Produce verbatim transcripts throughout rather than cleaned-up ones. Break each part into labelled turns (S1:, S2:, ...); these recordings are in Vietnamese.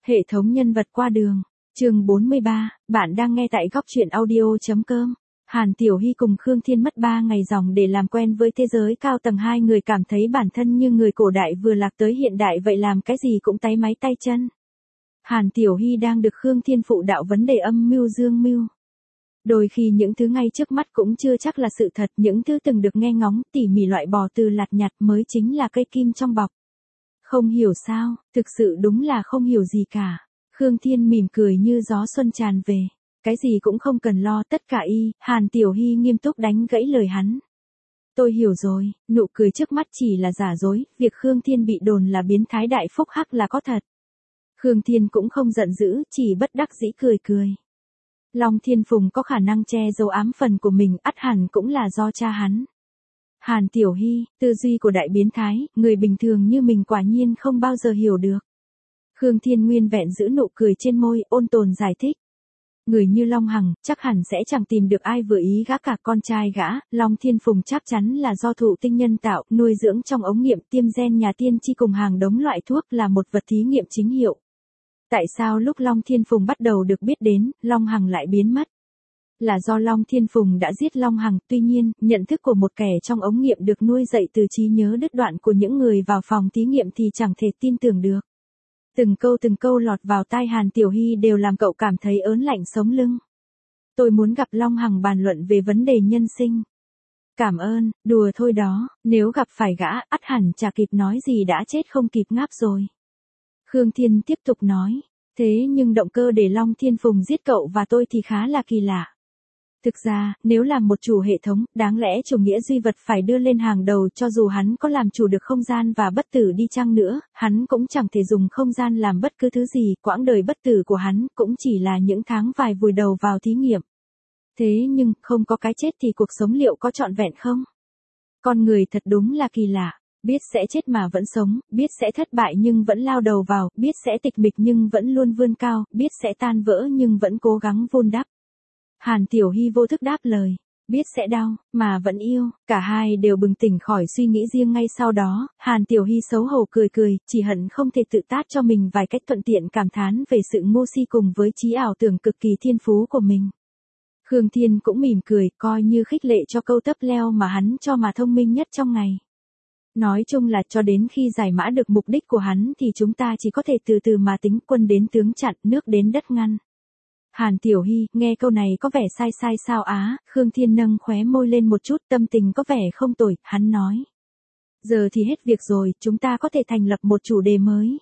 S1: Hệ thống nhân vật qua đường. Chương bốn mươi ba, bạn đang nghe tại góc truyện audio chấm com. Hàn Tiểu Hy cùng Khương Thiên mất ba ngày ròng để làm quen với thế giới cao tầng, hai người cảm thấy bản thân như người cổ đại vừa lạc tới hiện đại vậy, làm cái gì cũng táy máy tay chân. Hàn Tiểu Hy đang được Khương Thiên phụ đạo vấn đề âm mưu dương mưu. Đôi khi những thứ ngay trước mắt cũng chưa chắc là sự thật, những thứ từng được nghe ngóng tỉ mỉ loại bỏ từ lạt nhặt mới chính là cây kim trong bọc. Không hiểu sao, thực sự đúng là không hiểu gì cả. Khương Thiên mỉm cười như gió xuân tràn về. Cái gì cũng không cần lo, tất cả y. Hàn Tiểu Hy nghiêm túc đánh gãy lời hắn. Tôi hiểu rồi, nụ cười trước mắt chỉ là giả dối, việc Khương Thiên bị đồn là biến thái đại phúc hắc là có thật. Khương Thiên cũng không giận dữ, chỉ bất đắc dĩ cười cười. Long Thiên Phùng có khả năng che giấu ám phần của mình, ắt hẳn cũng là do cha hắn. Hàn Tiểu Hy, tư duy của đại biến thái, người bình thường như mình quả nhiên không bao giờ hiểu được. Khương Thiên nguyên vẹn giữ nụ cười trên môi, ôn tồn giải thích. Người như Long Hằng, chắc hẳn sẽ chẳng tìm được ai vừa ý gã cả, con trai gã, Long Thiên Phùng chắc chắn là do thụ tinh nhân tạo, nuôi dưỡng trong ống nghiệm tiêm gen nhà tiên tri cùng hàng đống loại thuốc, là một vật thí nghiệm chính hiệu. Tại sao lúc Long Thiên Phùng bắt đầu được biết đến, Long Hằng lại biến mất? Là do Long Thiên Phùng đã giết Long Hằng, tuy nhiên, nhận thức của một kẻ trong ống nghiệm được nuôi dạy từ trí nhớ đứt đoạn của những người vào phòng thí nghiệm thì chẳng thể tin tưởng được. Từng câu từng câu lọt vào tai Hàn Tiểu Hy đều làm cậu cảm thấy ớn lạnh sống lưng. Tôi muốn gặp Long Hằng bàn luận về vấn đề nhân sinh. Cảm ơn, đùa thôi đó, nếu gặp phải gã, ắt hẳn chả kịp nói gì đã chết không kịp ngáp rồi. Khương Thiên tiếp tục nói, thế nhưng động cơ để Long Thiên Phùng giết cậu và tôi thì khá là kỳ lạ. Thực ra, nếu làm một chủ hệ thống, đáng lẽ chủ nghĩa duy vật phải đưa lên hàng đầu, cho dù hắn có làm chủ được không gian và bất tử đi chăng nữa, hắn cũng chẳng thể dùng không gian làm bất cứ thứ gì, quãng đời bất tử của hắn cũng chỉ là những tháng vài vùi đầu vào thí nghiệm. Thế nhưng, không có cái chết thì cuộc sống liệu có trọn vẹn không? Con người thật đúng là kỳ lạ, biết sẽ chết mà vẫn sống, biết sẽ thất bại nhưng vẫn lao đầu vào, biết sẽ tịch mịch nhưng vẫn luôn vươn cao, biết sẽ tan vỡ nhưng vẫn cố gắng vun đắp. Hàn Tiểu Hy vô thức đáp lời, biết sẽ đau, mà vẫn yêu, cả hai đều bừng tỉnh khỏi suy nghĩ riêng ngay sau đó. Hàn Tiểu Hy xấu hổ cười cười, chỉ hận không thể tự tát cho mình vài cách, thuận tiện cảm thán về sự ngu si cùng với trí ảo tưởng cực kỳ thiên phú của mình. Khương Thiên cũng mỉm cười, coi như khích lệ cho câu tấp leo mà hắn cho mà thông minh nhất trong ngày. Nói chung là cho đến khi giải mã được mục đích của hắn thì chúng ta chỉ có thể từ từ mà tính, quân đến tướng chặn, nước đến đất ngăn. Hàn Tiểu Hy, nghe câu này có vẻ sai sai sao á? Khương Thiên nâng khóe môi lên một chút, tâm tình có vẻ không tồi, hắn nói. Giờ thì hết việc rồi, chúng ta có thể thành lập một chủ đề mới.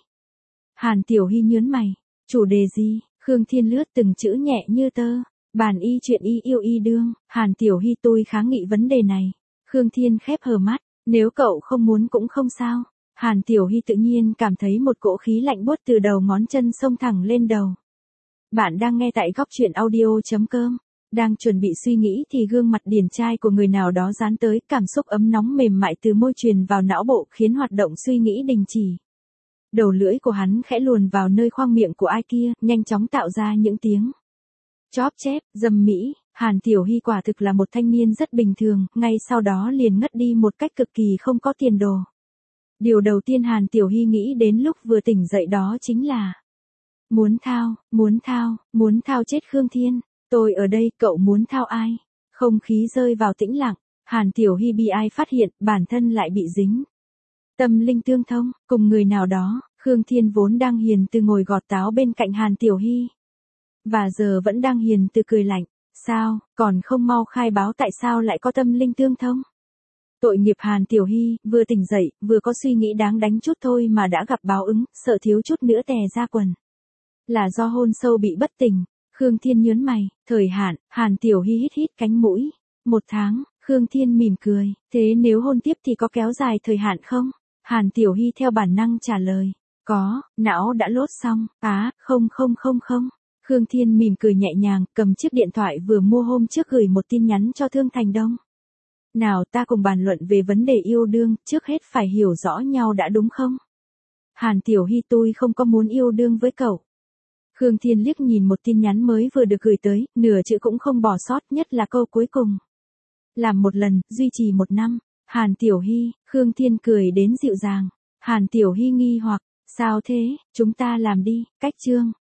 S1: Hàn Tiểu Hy nhớn mày, chủ đề gì? Khương Thiên lướt từng chữ nhẹ như tơ, bàn y chuyện y yêu y đương. Hàn Tiểu Hy, tôi kháng nghị vấn đề này. Khương Thiên khép hờ mắt, nếu cậu không muốn cũng không sao. Hàn Tiểu Hy tự nhiên cảm thấy một cỗ khí lạnh buốt từ đầu ngón chân xông thẳng lên đầu. Bạn đang nghe tại góc truyện audio chấm com. Đang chuẩn bị suy nghĩ thì gương mặt điển trai của người nào đó dán tới, cảm xúc ấm nóng mềm mại từ môi truyền vào não bộ khiến hoạt động suy nghĩ đình chỉ. Đầu lưỡi của hắn khẽ luồn vào nơi khoang miệng của ai kia, nhanh chóng tạo ra những tiếng chóp chép, dâm mỹ. Hàn Tiểu Hy quả thực là một thanh niên rất bình thường, ngay sau đó liền ngất đi một cách cực kỳ không có tiền đồ. Điều đầu tiên Hàn Tiểu Hy nghĩ đến lúc vừa tỉnh dậy đó chính là Muốn thao, muốn thao, muốn thao chết Khương Thiên. Tôi ở đây, cậu muốn thao ai? Không khí rơi vào tĩnh lặng. Hàn Tiểu Hy bi ai phát hiện, bản thân lại bị dính tâm linh tương thông, cùng người nào đó. Khương Thiên vốn đang hiền từ ngồi gọt táo bên cạnh Hàn Tiểu Hy. Và giờ vẫn đang hiền từ cười lạnh. Sao, còn không mau khai báo tại sao lại có tâm linh tương thông? Tội nghiệp Hàn Tiểu Hy, vừa tỉnh dậy, vừa có suy nghĩ đáng đánh chút thôi mà đã gặp báo ứng, sợ thiếu chút nữa tè ra quần. Là do hôn sâu bị bất tỉnh. Khương Thiên nhớn mày, thời hạn. Hàn Tiểu Hy hít hít cánh mũi. Một tháng. Khương Thiên mỉm cười, thế nếu hôn tiếp thì có kéo dài thời hạn không? Hàn Tiểu Hy theo bản năng trả lời, có, não đã lốt xong. Á, không không không không. Khương Thiên mỉm cười nhẹ nhàng, cầm chiếc điện thoại vừa mua hôm trước gửi một tin nhắn cho Thương Thành Đông. Nào ta cùng bàn luận về vấn đề yêu đương, trước hết phải hiểu rõ nhau đã đúng không? Hàn Tiểu Hy, tôi không có muốn yêu đương với cậu. Khương Thiên liếc nhìn một tin nhắn mới vừa được gửi tới, nửa chữ cũng không bỏ sót, nhất là câu cuối cùng. Làm một lần, duy trì một năm. Hàn Tiểu Hy, Khương Thiên cười đến dịu dàng. Hàn Tiểu Hy nghi hoặc, Sao thế, chúng ta làm đi, cách chương.